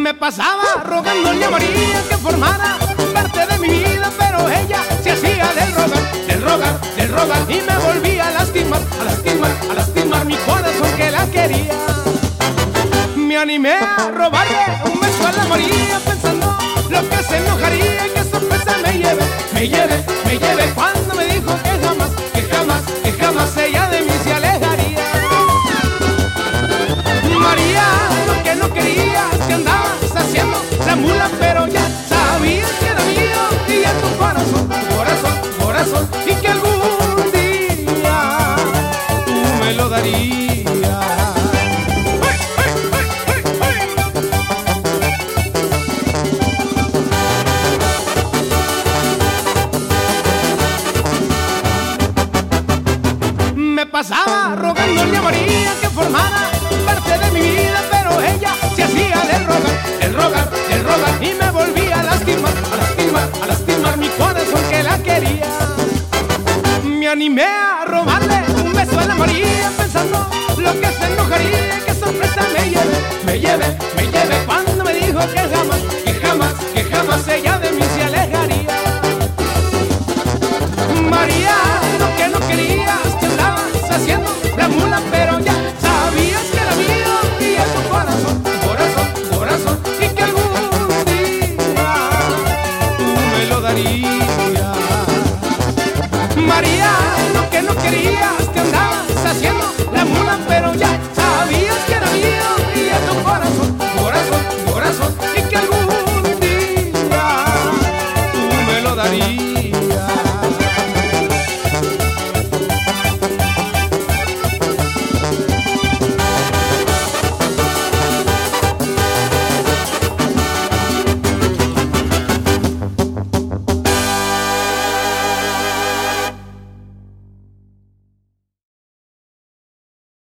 Me pasaba rogándole a María que formara parte de mi vida, pero ella se hacía del rogar y me volvía a lastimar, a lastimar mi corazón que la quería. Me animé a robarle un beso a la María pensando lo que se enojaría y qué sorpresa me lleve cuando me dijo que jamás ella de mí se alejaría. María, lo que no quería es que andabas haciendo la mula, pero ya sabías que era mío y en tu corazón, y que algún día tú me lo darías. Me pasaba rogándole a María que formara parte de mi vida, pero ella se hacía del rogar y me volvía a lastimar mi corazón que la quería. Me animé a robarle un beso a la María pensando lo que se enojaría y qué sorpresa me lleve cuando me dijo que jamás ella